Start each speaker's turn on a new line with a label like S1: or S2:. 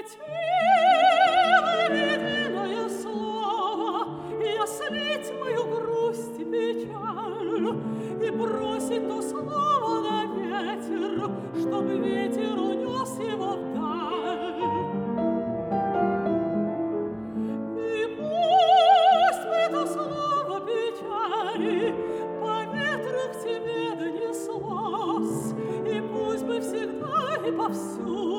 S1: ледяное слово и осветь мою грусть и печаль, и бросить то слово на ветер, чтобы ветер унес его вдаль. И пусть бы это слово печали по ветру к тебе донеслось, и пусть бы всегда и повсюду